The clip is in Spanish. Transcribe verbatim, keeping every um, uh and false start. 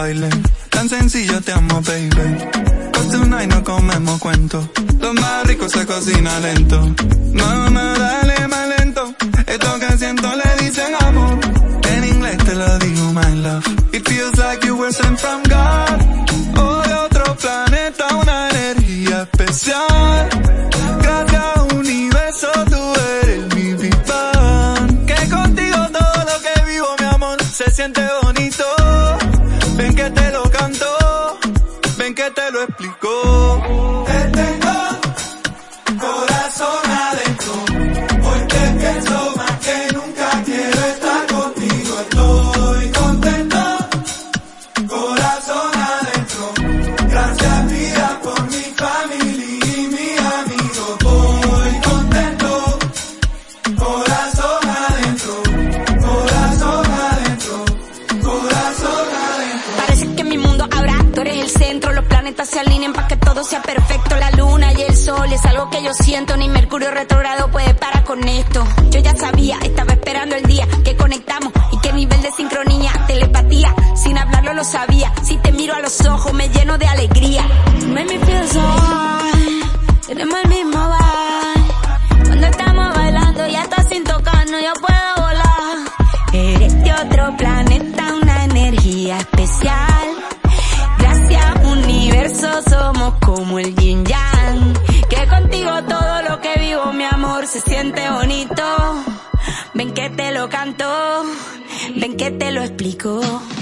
baile. Tan sencillo te amo, baby. Cause tonight no comemos cuento. Lo más rico se cocina lento. Mamá, dale más lento. Esto que siento le dicen amor. En inglés te lo digo, my love. It feels like you were sent from God. O de otro planeta, una energía especial. Gracias universo, tú eres mi Big Bang. Que contigo todo lo que vivo, mi amor, se siente bonito. Ven que te lo canto, ven que te lo explico. Te tengo corazón adentro. Hoy te pienso más que nunca, quiero estar contigo. Estoy contento, corazón adentro. Gracias vida por mi familia y mis amigos. Voy contento, corazón adentro, corazón adentro, corazón adentro. Parece que en mi mundo ahora tú eres el centro. Los planetas se alinean para que todo sea perfecto. La luna y el sol es algo que yo siento. Ni Mercurio retrógrado puede parar con esto. Yo ya sabía, estaba esperando el día que conectamos y qué nivel de sincronía, telepatía. Sin hablarlo lo sabía. Si te miro a los ojos me lleno de alegría. Make me feel so high. Tenemos el mismo vibe. Cuando estamos bailando y hasta sin tocarnos yo puedo volar. Eres de otro planeta, una energía especial. Gracias universo, somos como el yin yang. Que contigo todo lo que vivo, mi amor, se siente bonito. Ven que te lo canto, ven que te lo explico.